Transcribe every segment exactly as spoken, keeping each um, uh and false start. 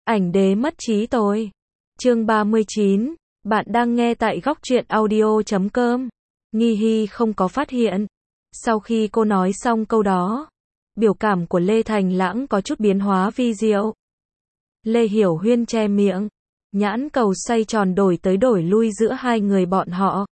Ảnh đế mất trí tôi. Chương ba mươi chín, bạn đang nghe tại góc truyện audio chấm com. Nghi Hy không có phát hiện. Sau khi cô nói xong câu đó, biểu cảm của Lê Thành Lãng có chút biến hóa vi diệu. Lê Hiểu Huyên che miệng, nhãn cầu xoay tròn đổi tới đổi lui giữa hai người bọn họ.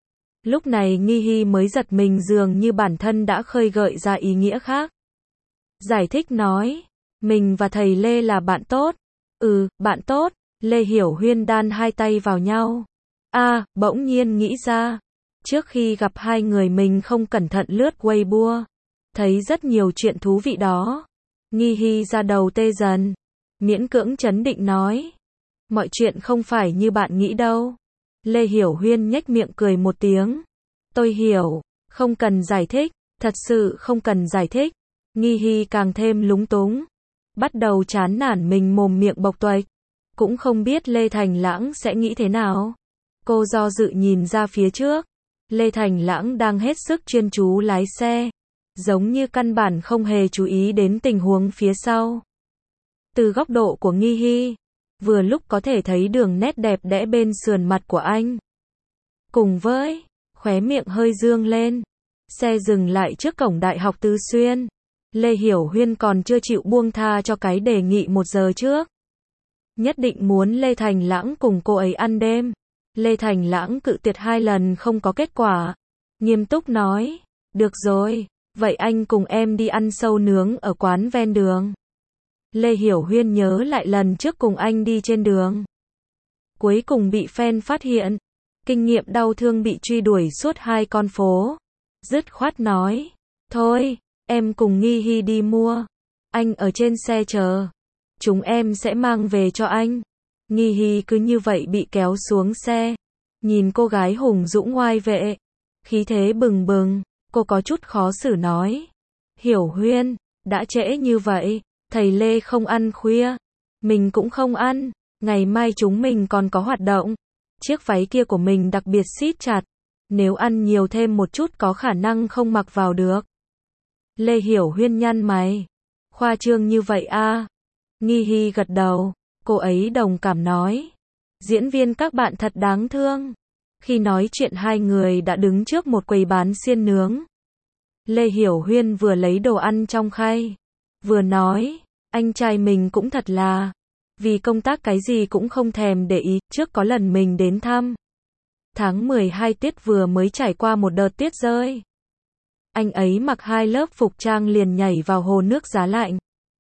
Lúc này Nghi Hy mới giật mình dường như bản thân đã khơi gợi ra ý nghĩa khác. Giải thích nói, mình và thầy Lê là bạn tốt. Ừ, bạn tốt. Lê Hiểu Huyên đan hai tay vào nhau. A, à, bỗng nhiên nghĩ ra. Trước khi gặp hai người mình không cẩn thận lướt Weibo. Thấy rất nhiều chuyện thú vị đó. Nghi Hy ra đầu tê dần. Miễn cưỡng trấn định nói. Mọi chuyện không phải như bạn nghĩ đâu. Lê Hiểu Huyên nhếch miệng cười một tiếng. Tôi hiểu, không cần giải thích, thật sự không cần giải thích. Nghi Hy càng thêm lúng túng. Bắt đầu chán nản mình mồm miệng bộc tuệch. Cũng không biết Lê Thành Lãng sẽ nghĩ thế nào. Cô do dự nhìn ra phía trước. Lê Thành Lãng đang hết sức chuyên chú lái xe. Giống như căn bản không hề chú ý đến tình huống phía sau. Từ góc độ của Nghi Hy, vừa lúc có thể thấy đường nét đẹp đẽ bên sườn mặt của anh. Cùng với, khóe miệng hơi dương lên. Xe dừng lại trước cổng Đại học Tứ Xuyên. Lê Hiểu Huyên còn chưa chịu buông tha cho cái đề nghị một giờ trước. Nhất định muốn Lê Thành Lãng cùng cô ấy ăn đêm. Lê Thành Lãng cự tuyệt hai lần không có kết quả. Nghiêm túc nói, được rồi, vậy anh cùng em đi ăn sâu nướng ở quán ven đường. Lê Hiểu Huyên nhớ lại lần trước cùng anh đi trên đường. Cuối cùng bị fan phát hiện. Kinh nghiệm đau thương bị truy đuổi suốt hai con phố. Dứt khoát nói, thôi, em cùng Nghi Hy đi mua. Anh ở trên xe chờ. Chúng em sẽ mang về cho anh. Nghi Hy cứ như vậy bị kéo xuống xe. Nhìn cô gái hùng dũng ngoai vệ. Khí thế bừng bừng. Cô có chút khó xử nói. Hiểu Huyên, đã trễ như vậy. Thầy Lê không ăn khuya. Mình cũng không ăn. Ngày mai chúng mình còn có hoạt động. Chiếc váy kia của mình đặc biệt siết chặt. Nếu ăn nhiều thêm một chút có khả năng không mặc vào được. Lê Hiểu Huyên nhăn mày. Khoa trương như vậy a? Nghi Hy gật đầu. Cô ấy đồng cảm nói. Diễn viên các bạn thật đáng thương. Khi nói chuyện hai người đã đứng trước một quầy bán xiên nướng. Lê Hiểu Huyên vừa lấy đồ ăn trong khay. Vừa nói, anh trai mình cũng thật là. Vì công tác cái gì cũng không thèm để ý. Trước có lần mình đến thăm. Tháng mười hai tiết vừa mới trải qua một đợt tuyết rơi. Anh ấy mặc hai lớp phục trang liền nhảy vào hồ nước giá lạnh.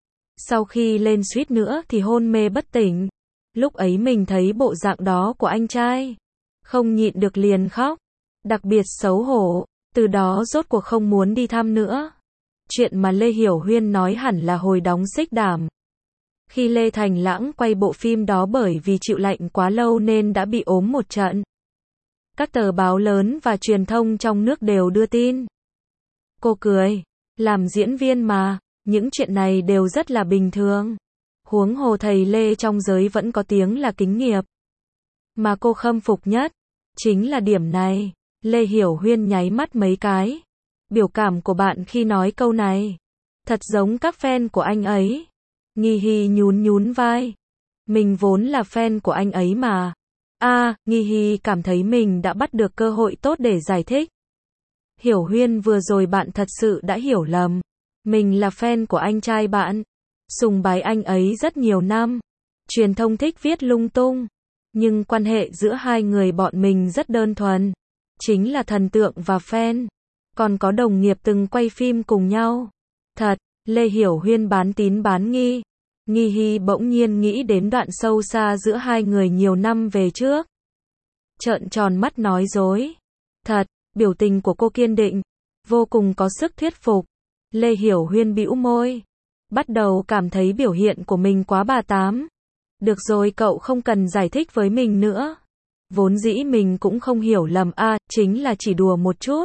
Sau khi lên suýt nữa thì hôn mê bất tỉnh. Lúc ấy mình thấy bộ dạng đó của anh trai. Không nhịn được liền khóc. Đặc biệt xấu hổ. Từ đó rốt cuộc không muốn đi thăm nữa. Chuyện mà Lê Hiểu Huyên nói hẳn là hồi đóng Xích Đảm. Khi Lê Thành Lãng quay bộ phim đó bởi vì chịu lạnh quá lâu nên đã bị ốm một trận. Các tờ báo lớn và truyền thông trong nước đều đưa tin. Cô cười. Làm diễn viên mà. Những chuyện này đều rất là bình thường. Huống hồ thầy Lê trong giới vẫn có tiếng là kính nghiệp. Mà cô khâm phục nhất. Chính là điểm này. Lê Hiểu Huyên nháy mắt mấy cái. Biểu cảm của bạn khi nói câu này. Thật giống các fan của anh ấy. Nghi Hy nhún nhún vai. Mình vốn là fan của anh ấy mà. A, à, Nghi Hy cảm thấy mình đã bắt được cơ hội tốt để giải thích. Hiểu Huyên vừa rồi bạn thật sự đã hiểu lầm. Mình là fan của anh trai bạn. Sùng bái anh ấy rất nhiều năm. Truyền thông thích viết lung tung. Nhưng quan hệ giữa hai người bọn mình rất đơn thuần. Chính là thần tượng và fan. Còn có đồng nghiệp từng quay phim cùng nhau. Thật, Lê Hiểu Huyên bán tín bán nghi. Nghi Hy bỗng nhiên nghĩ đến đoạn sâu xa giữa hai người nhiều năm về trước. Trợn tròn mắt nói dối. Thật, biểu tình của cô kiên định. Vô cùng có sức thuyết phục. Lê Hiểu Huyên bĩu môi. Bắt đầu cảm thấy biểu hiện của mình quá bà tám. Được rồi, cậu không cần giải thích với mình nữa. Vốn dĩ mình cũng không hiểu lầm a, à, chính là chỉ đùa một chút.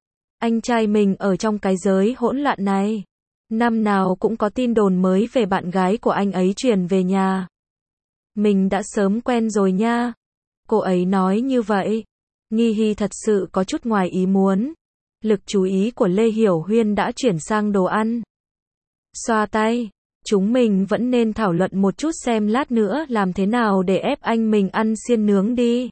Anh trai mình ở trong cái giới hỗn loạn này. Năm nào cũng có tin đồn mới về bạn gái của anh ấy truyền về nhà. Mình đã sớm quen rồi nha. Cô ấy nói như vậy. Nghi Hy thật sự có chút ngoài ý muốn. Lực chú ý của Lê Hiểu Huyên đã chuyển sang đồ ăn. Xoa tay. Chúng mình vẫn nên thảo luận một chút xem lát nữa làm thế nào để ép anh mình ăn xiên nướng đi.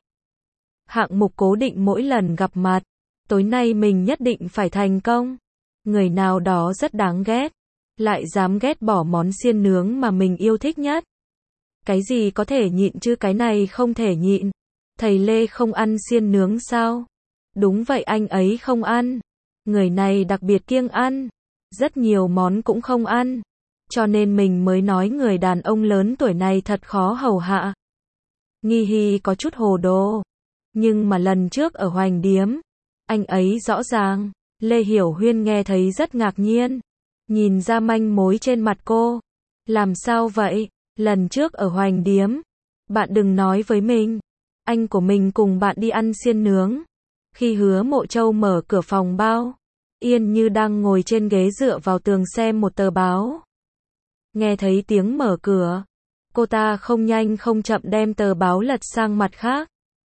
Hạng mục cố định mỗi lần gặp mặt. Tối nay mình nhất định phải thành công. Người nào đó rất đáng ghét. Lại dám ghét bỏ món xiên nướng mà mình yêu thích nhất. Cái gì có thể nhịn chứ cái này không thể nhịn. Thầy Lê không ăn xiên nướng sao? Đúng vậy anh ấy không ăn. Người này đặc biệt kiêng ăn. Rất nhiều món cũng không ăn. Cho nên mình mới nói người đàn ông lớn tuổi này thật khó hầu hạ. Nghi Hy có chút hồ đồ. Nhưng mà lần trước ở Hoành Điếm, anh ấy rõ ràng. Lê Hiểu Huyên nghe thấy rất ngạc nhiên. Nhìn ra manh mối trên mặt cô. Làm sao vậy? Lần trước ở Hoành Điếm, bạn đừng nói với mình. Anh của mình cùng bạn đi ăn xiên nướng. Khi Hứa Mộ Châu mở cửa phòng bao, Yên Như đang ngồi trên ghế dựa vào tường xem một tờ báo. Nghe thấy tiếng mở cửa, cô ta không nhanh không chậm đem tờ báo lật sang mặt khác.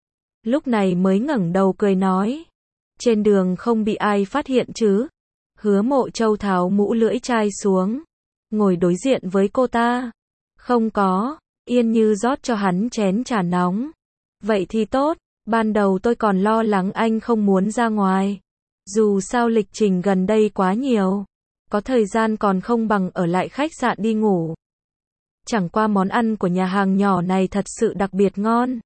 Lúc này mới ngẩng đầu cười nói. Trên đường không bị ai phát hiện chứ? Hứa Mộ Châu tháo mũ lưỡi chai xuống, ngồi đối diện với cô ta. Không có. Yên Như rót cho hắn chén trà nóng. Vậy thì tốt, ban đầu tôi còn lo lắng anh không muốn ra ngoài. Dù sao lịch trình gần đây quá nhiều, có thời gian còn không bằng ở lại khách sạn đi ngủ. Chẳng qua món ăn của nhà hàng nhỏ này thật sự đặc biệt ngon.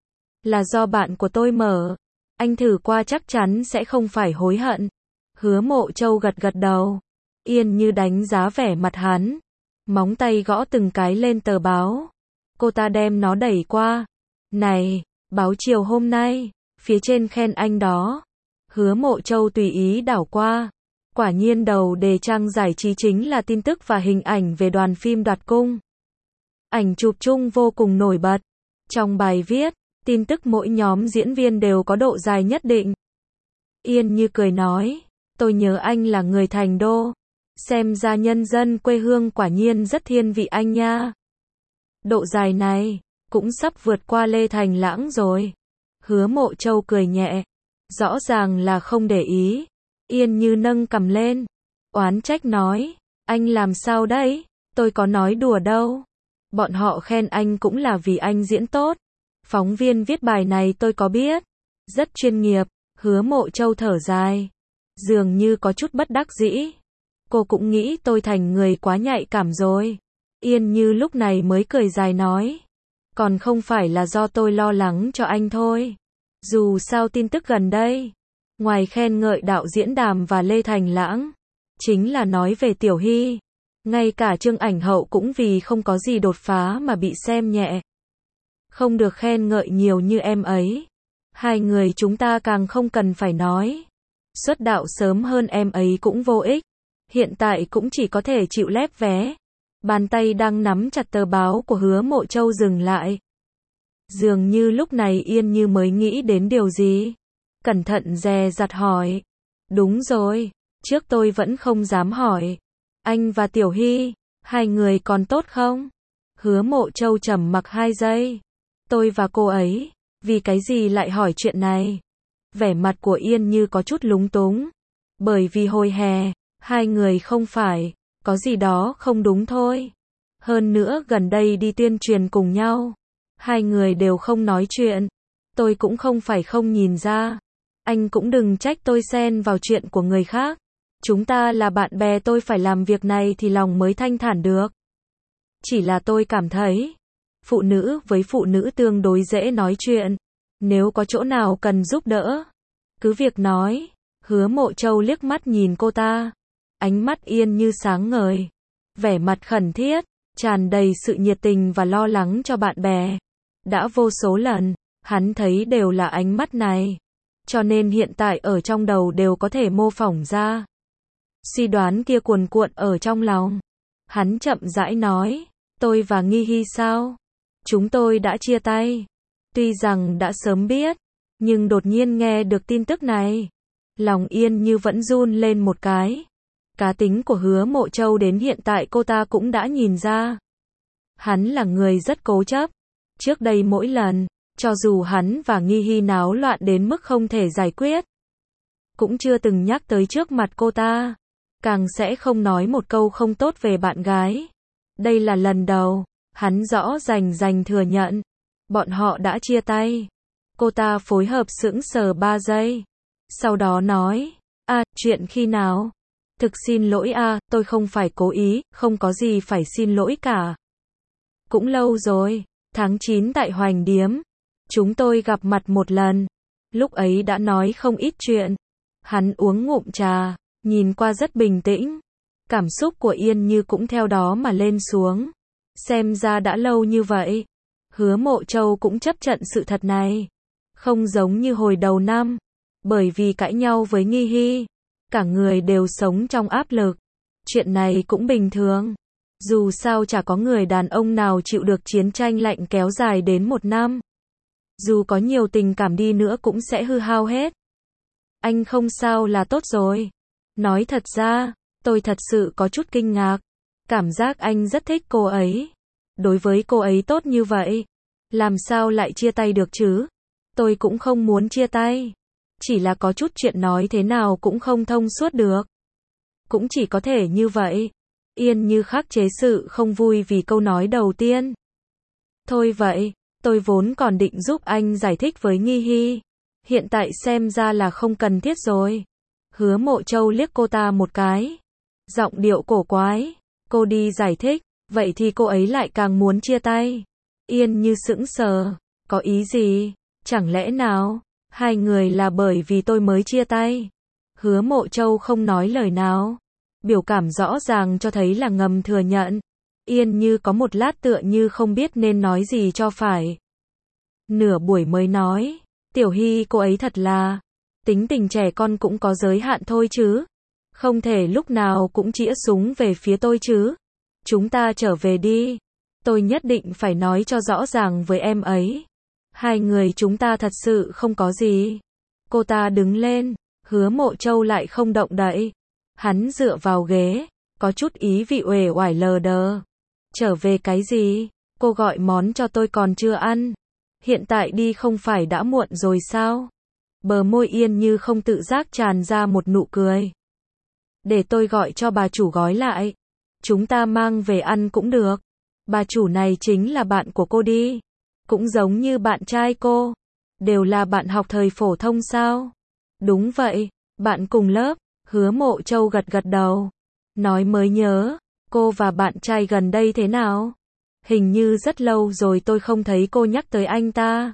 Là do bạn của tôi mở. Anh thử qua chắc chắn sẽ không phải hối hận. Hứa Mộ Châu gật gật đầu. Yên Như đánh giá vẻ mặt hắn. Móng tay gõ từng cái lên tờ báo. Cô ta đem nó đẩy qua. Này, báo chiều hôm nay, phía trên khen anh đó. Hứa Mộ Châu tùy ý đảo qua. Quả nhiên đầu đề trang giải trí chính là tin tức và hình ảnh về đoàn phim Đoạt Cung. Ảnh chụp chung vô cùng nổi bật. Trong bài viết, tin tức mỗi nhóm diễn viên đều có độ dài nhất định. Yên Như cười nói, tôi nhớ anh là người thành đô. Xem ra nhân dân quê hương quả nhiên rất thiên vị anh nha. Độ dài này, cũng sắp vượt qua Lê Thành Lãng rồi. Hứa Mộ Châu cười nhẹ. Rõ ràng là không để ý. Yên Như nâng cằm lên. Oán trách nói, anh làm sao đấy? Tôi có nói đùa đâu. Bọn họ khen anh cũng là vì anh diễn tốt. Phóng viên viết bài này tôi có biết. Rất chuyên nghiệp. Hứa Mộ Châu thở dài. Dường như có chút bất đắc dĩ. Cô cũng nghĩ tôi thành người quá nhạy cảm rồi. Yên Như lúc này mới cười dài nói. Còn không phải là do tôi lo lắng cho anh thôi. Dù sao tin tức gần đây, ngoài khen ngợi đạo diễn Đàm và Lê Thành Lãng, chính là nói về Tiểu Hy. Ngay cả Trương Ảnh Hậu cũng vì không có gì đột phá mà bị xem nhẹ. Không được khen ngợi nhiều như em ấy. Hai người chúng ta càng không cần phải nói. Xuất đạo sớm hơn em ấy cũng vô ích. Hiện tại cũng chỉ có thể chịu lép vé. Bàn tay đang nắm chặt tờ báo của Hứa Mộ Châu dừng lại. Dường như lúc này Yên Như mới nghĩ đến điều gì. Cẩn thận dè dặt hỏi. Đúng rồi, trước tôi vẫn không dám hỏi. Anh và Tiểu Hy, hai người còn tốt không? Hứa Mộ Châu trầm mặc hai giây. Tôi và cô ấy, vì cái gì lại hỏi chuyện này? Vẻ mặt của Yên Như có chút lúng túng. Bởi vì hồi hè, hai người không phải, có gì đó không đúng thôi. Hơn nữa gần đây đi tuyên truyền cùng nhau. Hai người đều không nói chuyện. Tôi cũng không phải không nhìn ra. Anh cũng đừng trách tôi xen vào chuyện của người khác. Chúng ta là bạn bè, tôi phải làm việc này thì lòng mới thanh thản được. Chỉ là tôi cảm thấy, phụ nữ với phụ nữ tương đối dễ nói chuyện. Nếu có chỗ nào cần giúp đỡ, cứ việc nói. Hứa Mộ Châu liếc mắt nhìn cô ta. Ánh mắt Yên Như sáng ngời. Vẻ mặt khẩn thiết, tràn đầy sự nhiệt tình và lo lắng cho bạn bè. Đã vô số lần, hắn thấy đều là ánh mắt này. Cho nên hiện tại ở trong đầu đều có thể mô phỏng ra. Suy đoán kia cuồn cuộn ở trong lòng. Hắn chậm rãi nói, tôi và Nghi Hy sao? Chúng tôi đã chia tay. Tuy rằng đã sớm biết, nhưng đột nhiên nghe được tin tức này. Lòng Yên Như vẫn run lên một cái. Cá tính của Hứa Mộ Châu đến hiện tại cô ta cũng đã nhìn ra. Hắn là người rất cố chấp. Trước đây mỗi lần, cho dù hắn và Nghi Hy náo loạn đến mức không thể giải quyết, cũng chưa từng nhắc tới trước mặt cô ta. Càng sẽ không nói một câu không tốt về bạn gái. Đây là lần đầu, hắn rõ rành rành thừa nhận. Bọn họ đã chia tay. Cô ta phối hợp sững sờ ba giây. Sau đó nói, à, chuyện khi nào? Thực xin lỗi à, tôi không phải cố ý, không có gì phải xin lỗi cả. Cũng lâu rồi, tháng chín tại Hoành Điếm. Chúng tôi gặp mặt một lần. Lúc ấy đã nói không ít chuyện. Hắn uống ngụm trà, nhìn qua rất bình tĩnh. Cảm xúc của Yên Như cũng theo đó mà lên xuống. Xem ra đã lâu như vậy. Hứa Mộ Châu cũng chấp nhận sự thật này. Không giống như hồi đầu năm. Bởi vì cãi nhau với Nghi Hy. Cả người đều sống trong áp lực. Chuyện này cũng bình thường. Dù sao chả có người đàn ông nào chịu được chiến tranh lạnh kéo dài đến một năm. Dù có nhiều tình cảm đi nữa cũng sẽ hư hao hết. Anh không sao là tốt rồi. Nói thật ra, tôi thật sự có chút kinh ngạc. Cảm giác anh rất thích cô ấy. Đối với cô ấy tốt như vậy. Làm sao lại chia tay được chứ? Tôi cũng không muốn chia tay. Chỉ là có chút chuyện nói thế nào cũng không thông suốt được. Cũng chỉ có thể như vậy. Yên Như khắc chế sự không vui vì câu nói đầu tiên. Thôi vậy, tôi vốn còn định giúp anh giải thích với Nghi Hy. Hiện tại xem ra là không cần thiết rồi. Hứa Mộ Châu liếc cô ta một cái. Giọng điệu cổ quái. Cô đi giải thích, vậy thì cô ấy lại càng muốn chia tay. Yên Như sững sờ. Có ý gì? Chẳng lẽ nào, hai người là bởi vì tôi mới chia tay? Hứa Mộ Châu không nói lời nào. Biểu cảm rõ ràng cho thấy là ngầm thừa nhận. Yên Như có một lát tựa như không biết nên nói gì cho phải. Nửa buổi mới nói, Tiểu Hy cô ấy thật là, tính tình trẻ con cũng có giới hạn thôi chứ. Không thể lúc nào cũng chĩa súng về phía tôi chứ. Chúng ta trở về đi. Tôi nhất định phải nói cho rõ ràng với em ấy. Hai người chúng ta thật sự không có gì. Cô ta đứng lên, Hứa Mộ Châu lại không động đậy. Hắn dựa vào ghế, có chút ý vị uể oải lờ đờ. Trở về cái gì? Cô gọi món cho tôi còn chưa ăn. Hiện tại đi không phải đã muộn rồi sao? Bờ môi Yên Như không tự giác tràn ra một nụ cười. Để tôi gọi cho bà chủ gói lại. Chúng ta mang về ăn cũng được. Bà chủ này chính là bạn của cô đi. Cũng giống như bạn trai cô. Đều là bạn học thời phổ thông sao? Đúng vậy, bạn cùng lớp. Hứa Mộ Châu gật gật đầu. Nói mới nhớ, cô và bạn trai gần đây thế nào? Hình như rất lâu rồi tôi không thấy cô nhắc tới anh ta.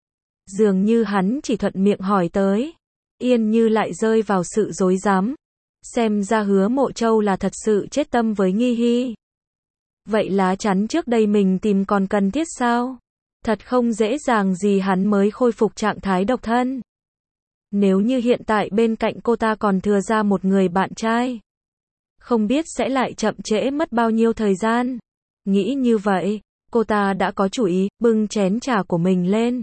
Dường như hắn chỉ thuận miệng hỏi tới. Yên Như lại rơi vào sự rối rắm. Xem ra Hứa Mộ Châu là thật sự chết tâm với Nghi Hy. Vậy lá chắn trước đây mình tìm còn cần thiết sao? Thật không dễ dàng gì hắn mới khôi phục trạng thái độc thân. Nếu như hiện tại bên cạnh cô ta còn thừa ra một người bạn trai, không biết sẽ lại chậm trễ mất bao nhiêu thời gian. Nghĩ như vậy, cô ta đã có chủ ý, bưng chén trà của mình lên.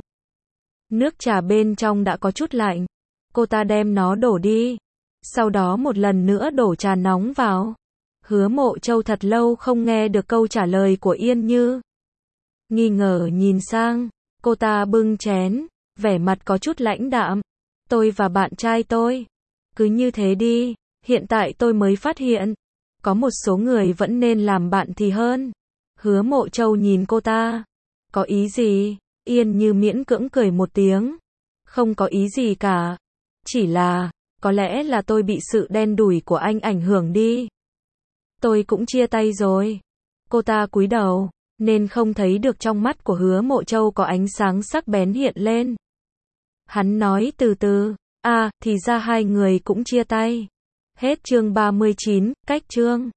Nước trà bên trong đã có chút lạnh. Cô ta đem nó đổ đi. Sau đó một lần nữa đổ trà nóng vào. Hứa Mộ Châu thật lâu không nghe được câu trả lời của Yên Như. Nghi ngờ nhìn sang, cô ta bưng chén, vẻ mặt có chút lãnh đạm. Tôi và bạn trai tôi. Cứ như thế đi, hiện tại tôi mới phát hiện. Có một số người vẫn nên làm bạn thì hơn. Hứa Mộ Châu nhìn cô ta. Có ý gì? Yên Như miễn cưỡng cười một tiếng. Không có ý gì cả. Chỉ là, có lẽ là tôi bị sự đen đủi của anh ảnh hưởng đi. Tôi cũng chia tay rồi. Cô ta cúi đầu, nên không thấy được trong mắt của Hứa Mộ Châu có ánh sáng sắc bén hiện lên. Hắn nói từ từ, à, thì ra hai người cũng chia tay. Hết chương ba mươi chín, cách chương.